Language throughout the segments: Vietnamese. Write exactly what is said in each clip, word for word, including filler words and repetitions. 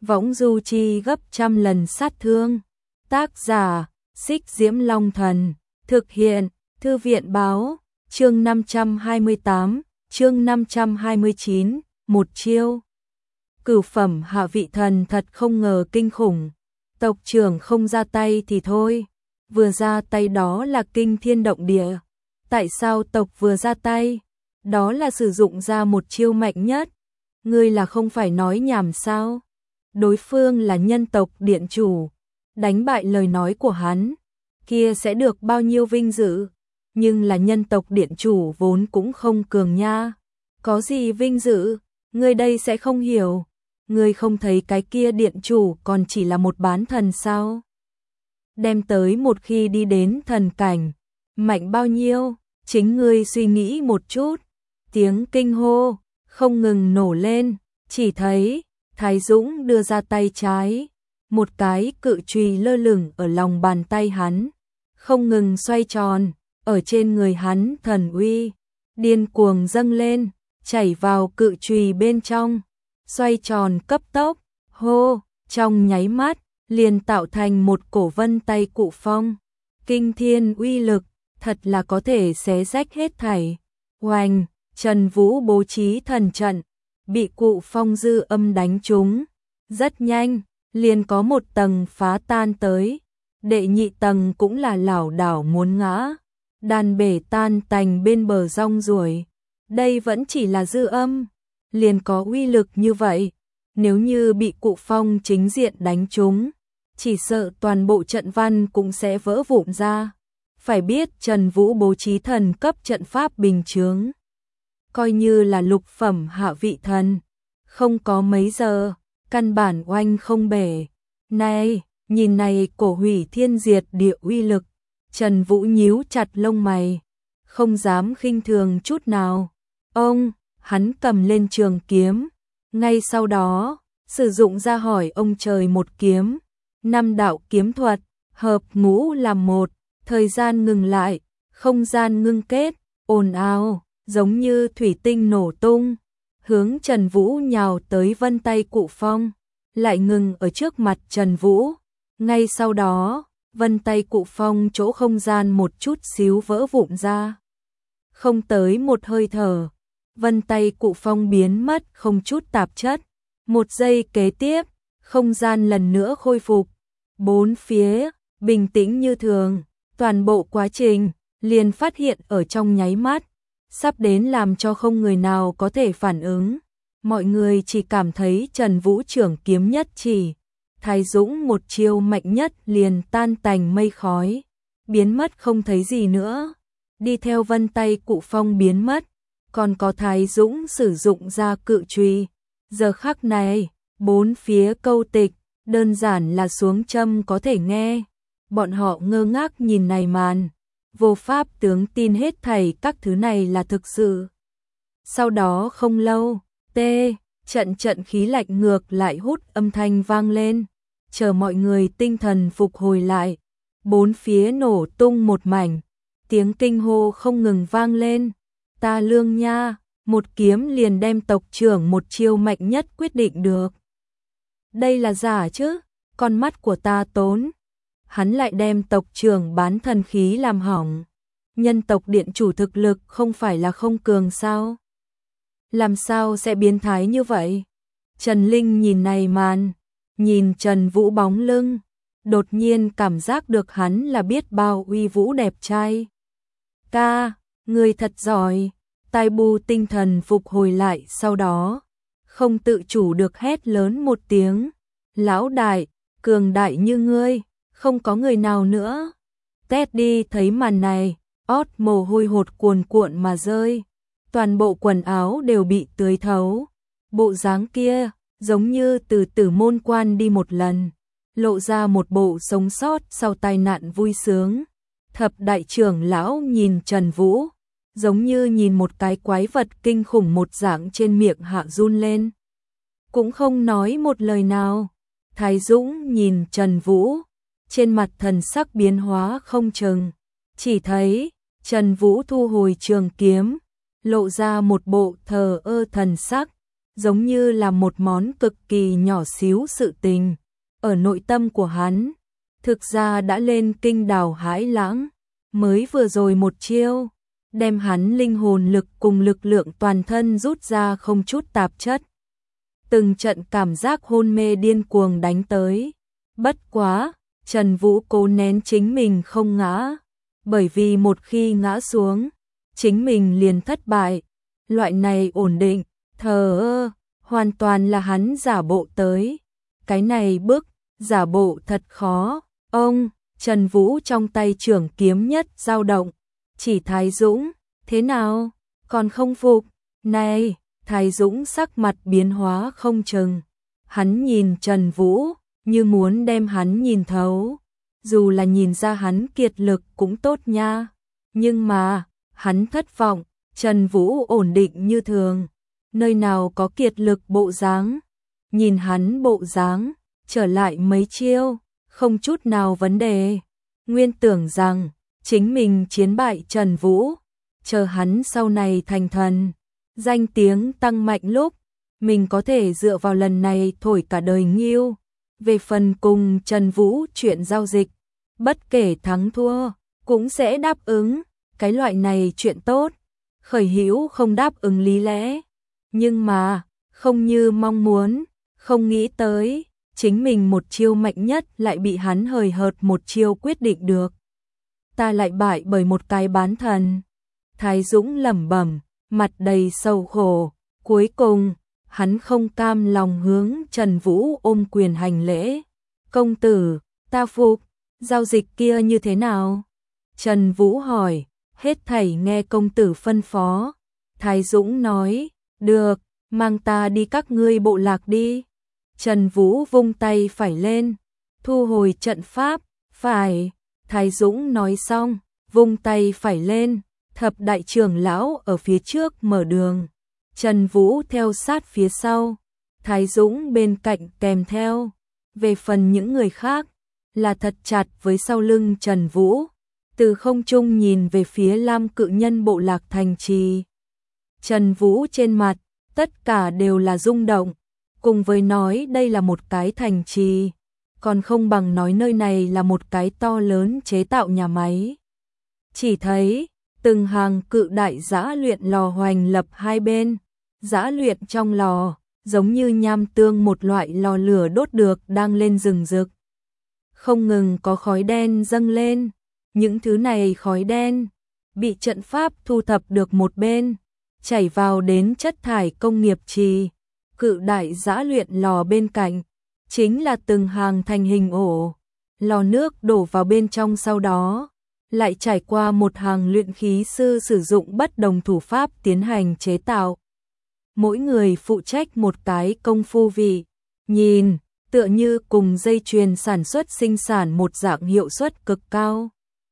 võng du chi gấp trăm lần sát thương. Tác giả, Xích Diễm Long Thần, thực hiện, Thư viện báo, chương năm trăm hai mươi tám, chương năm trăm hai mươi chín, một chiêu. Cửu phẩm hạ vị thần thật không ngờ kinh khủng, tộc trưởng không ra tay thì thôi, vừa ra tay đó là kinh thiên động địa. Tại sao tộc vừa ra tay? Đó là sử dụng ra một chiêu mạnh nhất. Ngươi là không phải nói nhảm sao? Đối phương là nhân tộc điện chủ, đánh bại lời nói của hắn, kia sẽ được bao nhiêu vinh dự, nhưng là nhân tộc điện chủ vốn cũng không cường nha. Có gì vinh dự, ngươi đây sẽ không hiểu. Ngươi không thấy cái kia điện chủ còn chỉ là một bán thần sao? Đem tới một khi đi đến thần cảnh, mạnh bao nhiêu, chính ngươi suy nghĩ một chút. Tiếng kinh hô không ngừng nổ lên, chỉ thấy Thái Dũng đưa ra tay trái, một cái cự chùy lơ lửng ở lòng bàn tay hắn, không ngừng xoay tròn, ở trên người hắn thần uy điên cuồng dâng lên, chảy vào cự chùy bên trong, xoay tròn cấp tốc, hô, trong nháy mắt liền tạo thành một cổ vân tay cụ phong, kinh thiên uy lực, thật là có thể xé rách hết thảy. Oanh, Trần Vũ bố trí thần trận, bị cụ phong dư âm đánh trúng, rất nhanh, liền có một tầng phá tan tới, đệ nhị tầng cũng là lảo đảo muốn ngã, đàn bể tan tành bên bờ rong ruổi. Đây vẫn chỉ là dư âm, liền có uy lực như vậy, nếu như bị cụ phong chính diện đánh trúng, chỉ sợ toàn bộ trận văn cũng sẽ vỡ vụn ra. Phải biết Trần Vũ bố trí thần cấp trận pháp bình chướng, coi như là lục phẩm hạ vị thần, không có mấy giờ, căn bản oanh không bể. Này, nhìn này cổ hủy thiên diệt địa uy lực, Trần Vũ nhíu chặt lông mày, không dám khinh thường chút nào. Ông, hắn cầm lên trường kiếm, ngay sau đó, sử dụng ra hỏi ông trời một kiếm, năm đạo kiếm thuật, hợp ngũ làm một, thời gian ngừng lại, không gian ngưng kết, ồn ào, giống như thủy tinh nổ tung, hướng Trần Vũ nhào tới vân tay cụ phong, lại ngừng ở trước mặt Trần Vũ. Ngay sau đó, vân tay cụ phong chỗ không gian một chút xíu vỡ vụn ra. Không tới một hơi thở, vân tay cụ phong biến mất không chút tạp chất. Một giây kế tiếp, không gian lần nữa khôi phục. Bốn phía, bình tĩnh như thường, toàn bộ quá trình, liền phát hiện ở trong nháy mắt, sắp đến làm cho không người nào có thể phản ứng. Mọi người chỉ cảm thấy Trần Vũ trưởng kiếm nhất chỉ, Thái Dũng một chiêu mạnh nhất liền tan tành mây khói, biến mất không thấy gì nữa. Đi theo vân tay cụ phong biến mất, còn có Thái Dũng sử dụng ra cự chùy. Giờ khắc này, bốn phía câu tịch, đơn giản là xuống châm có thể nghe. Bọn họ ngơ ngác nhìn này màn, vô pháp tướng tin hết thảy các thứ này là thực sự. Sau đó không lâu, tê, trận trận khí lạnh ngược lại hút âm thanh vang lên, chờ mọi người tinh thần phục hồi lại. Bốn phía nổ tung một mảnh, tiếng kinh hô không ngừng vang lên. Ta lương nha, một kiếm liền đem tộc trưởng một chiêu mạnh nhất quyết định được. Đây là giả chứ, con mắt của ta tốn. Hắn lại đem tộc trưởng bán thần khí làm hỏng. Nhân tộc điện chủ thực lực không phải là không cường sao? Làm sao sẽ biến thái như vậy? Trần Linh nhìn này màn, nhìn Trần Vũ bóng lưng, đột nhiên cảm giác được hắn là biết bao uy vũ đẹp trai. Ca, người thật giỏi. Tai Bu tinh thần phục hồi lại sau đó, không tự chủ được hét lớn một tiếng. Lão đại, cường đại như ngươi, không có người nào nữa. Teddy thấy màn này, ót mồ hôi hột cuồn cuộn mà rơi. Toàn bộ quần áo đều bị tưới thấu. Bộ dáng kia, giống như từ tử môn quan đi một lần, lộ ra một bộ sống sót sau tai nạn vui sướng. Thập đại trưởng lão nhìn Trần Vũ, giống như nhìn một cái quái vật kinh khủng một dạng, trên miệng hạ run lên, cũng không nói một lời nào. Thái Dũng nhìn Trần Vũ, trên mặt thần sắc biến hóa không chừng, chỉ thấy Trần Vũ thu hồi trường kiếm, lộ ra một bộ thờ ơ thần sắc, giống như là một món cực kỳ nhỏ xíu sự tình. Ở nội tâm của hắn, thực ra đã lên kinh đào hãi lãng, mới vừa rồi một chiêu, đem hắn linh hồn lực cùng lực lượng toàn thân rút ra không chút tạp chất. Từng trận cảm giác hôn mê điên cuồng đánh tới. Bất quá, Trần Vũ cố nén chính mình không ngã, bởi vì một khi ngã xuống, chính mình liền thất bại. Loại này ổn định, thờ ơ, hoàn toàn là hắn giả bộ tới. Cái này bức, giả bộ thật khó. Ông, Trần Vũ trong tay trưởng kiếm nhất dao động, chỉ Thái Dũng, thế nào, còn không phục, này, Thái Dũng sắc mặt biến hóa không chừng. Hắn nhìn Trần Vũ, như muốn đem hắn nhìn thấu, dù là nhìn ra hắn kiệt lực cũng tốt nha. Nhưng mà, hắn thất vọng, Trần Vũ ổn định như thường, nơi nào có kiệt lực bộ dáng. Nhìn hắn bộ dáng, trở lại mấy chiêu, không chút nào vấn đề. Nguyên tưởng rằng, chính mình chiến bại Trần Vũ, chờ hắn sau này thành thần, danh tiếng tăng mạnh lúc, mình có thể dựa vào lần này thổi cả đời nghiêu. Về phần cùng Trần Vũ chuyện giao dịch, bất kể thắng thua, cũng sẽ đáp ứng, cái loại này chuyện tốt. Khởi hữu không đáp ứng lý lẽ, nhưng mà, không như mong muốn, không nghĩ tới, chính mình một chiêu mạnh nhất lại bị hắn hời hợt một chiêu quyết định được. Ta lại bại bởi một cái bán thần. Thái Dũng lẩm bẩm, mặt đầy sầu khổ, cuối cùng, hắn không cam lòng hướng Trần Vũ ôm quyền hành lễ. Công tử, ta phục, giao dịch kia như thế nào? Trần Vũ hỏi, hết thảy nghe công tử phân phó. Thái Dũng nói, được, mang ta đi các ngươi bộ lạc đi. Trần Vũ vung tay phải lên, thu hồi trận pháp, phải. Thái Dũng nói xong, vung tay phải lên, thập đại trưởng lão ở phía trước mở đường. Trần Vũ theo sát phía sau, Thái Dũng bên cạnh kèm theo. Về phần những người khác, là thật chặt với sau lưng Trần Vũ, từ không trung nhìn về phía Lam Cự Nhân bộ lạc thành trì. Trần Vũ trên mặt, tất cả đều là rung động, cùng với nói đây là một cái thành trì, còn không bằng nói nơi này là một cái to lớn chế tạo nhà máy. Chỉ thấy, từng hàng cự đại giã luyện lò hoành lập hai bên, giã luyện trong lò, giống như nham tương một loại lò lửa đốt được đang lên rừng rực. Không ngừng có khói đen dâng lên, những thứ này khói đen, bị trận pháp thu thập được một bên, chảy vào đến chất thải công nghiệp trì. Cự đại giã luyện lò bên cạnh, chính là từng hàng thành hình ổ, lò nước đổ vào bên trong sau đó, lại trải qua một hàng luyện khí sư sử dụng bất đồng thủ pháp tiến hành chế tạo. Mỗi người phụ trách một cái công phu vị, nhìn, tựa như cùng dây chuyền sản xuất sinh sản một dạng hiệu suất cực cao.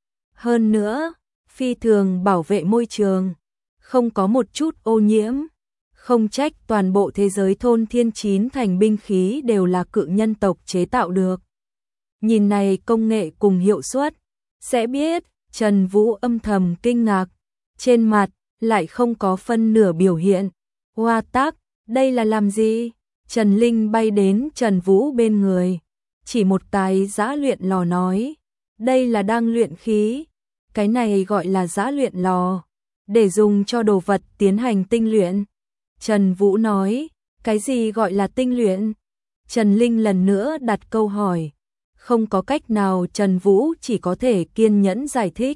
Hơn nữa, phi thường bảo vệ môi trường, không có một chút ô nhiễm. Không trách toàn bộ thế giới thôn thiên chín thành binh khí đều là cự nhân tộc chế tạo được. Nhìn này công nghệ cùng hiệu suất, sẽ biết Trần Vũ âm thầm kinh ngạc, trên mặt lại không có phân nửa biểu hiện. Hoa tác, đây là làm gì? Trần Linh bay đến Trần Vũ bên người, chỉ một cái giã luyện lò nói, đây là đang luyện khí, cái này gọi là giã luyện lò, để dùng cho đồ vật tiến hành tinh luyện. Trần Vũ nói, cái gì gọi là tinh luyện? Trần Linh lần nữa đặt câu hỏi. Không có cách nào, Trần Vũ chỉ có thể kiên nhẫn giải thích.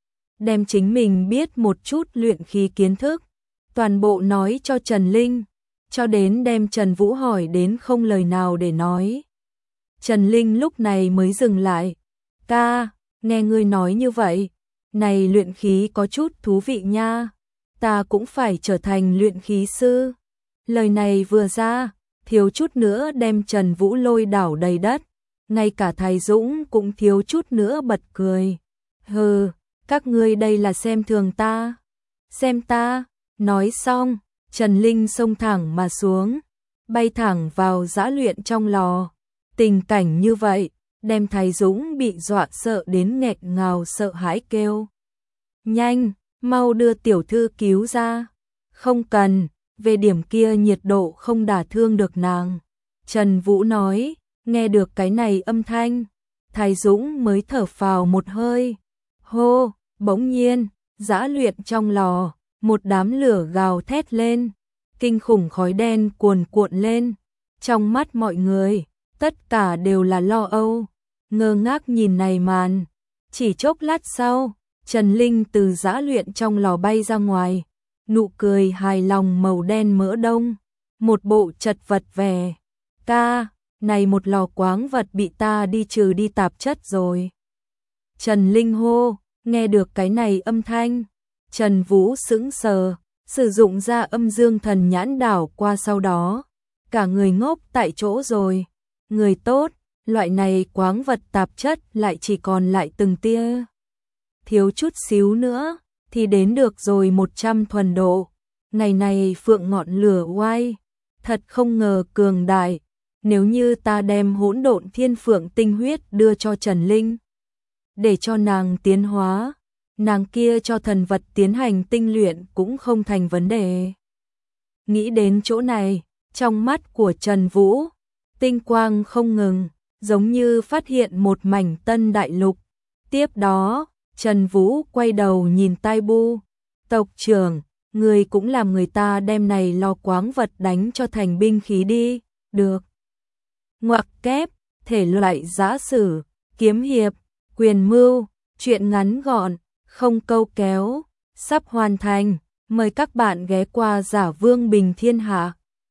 Đem chính mình biết một chút luyện khí kiến thức, toàn bộ nói cho Trần Linh, cho đến đem Trần Vũ hỏi đến không lời nào để nói. Trần Linh lúc này mới dừng lại. Ca, nghe ngươi nói như vậy, này luyện khí có chút thú vị nha. Ta cũng phải trở thành luyện khí sư. Lời này vừa ra, thiếu chút nữa đem Trần Vũ lôi đảo đầy đất. Ngay cả Thái Dũng cũng thiếu chút nữa bật cười. Hừ, các ngươi đây là xem thường ta. Xem ta. Nói xong, Trần Linh xông thẳng mà xuống, bay thẳng vào giã luyện trong lò. Tình cảnh như vậy, đem Thái Dũng bị dọa sợ đến nghẹn ngào sợ hãi kêu. Nhanh, mau đưa tiểu thư cứu ra. Không cần, về điểm kia nhiệt độ không đả thương được nàng. Trần Vũ nói, nghe được cái này âm thanh, Thái Dũng mới thở phào một hơi. Hô, bỗng nhiên, dã luyện trong lò, một đám lửa gào thét lên, kinh khủng khói đen cuồn cuộn lên. Trong mắt mọi người, tất cả đều là lo âu, ngơ ngác nhìn này màn. Chỉ chốc lát sau, Trần Linh từ dã luyện trong lò bay ra ngoài, nụ cười hài lòng màu đen mỡ đông, một bộ chật vật vẻ. Ca, này một lò quáng vật bị ta đi trừ đi tạp chất rồi. Trần Linh hô, nghe được cái này âm thanh, Trần Vũ sững sờ, sử dụng ra âm dương thần nhãn đảo qua sau đó. Cả người ngốc tại chỗ rồi. Người tốt, loại này quáng vật tạp chất lại chỉ còn lại từng tia. Thiếu chút xíu nữa, thì đến được rồi một trăm thuần độ. Ngày này phượng ngọn lửa oai, thật không ngờ cường đại. Nếu như ta đem hỗn độn thiên phượng tinh huyết đưa cho Trần Linh, để cho nàng tiến hóa, nàng kia cho thần vật tiến hành tinh luyện cũng không thành vấn đề. Nghĩ đến chỗ này, trong mắt của Trần Vũ, tinh quang không ngừng, giống như phát hiện một mảnh tân đại lục. Tiếp đó, Trần Vũ quay đầu nhìn Tai Bu, tộc trưởng, người cũng làm người ta đem này lò quáng vật đánh cho thành binh khí đi, được. Ngoặc kép, thể loại giã sử, kiếm hiệp, quyền mưu, truyện ngắn gọn, không câu kéo, sắp hoàn thành, mời các bạn ghé qua Giả Vương Bình Thiên Hạ.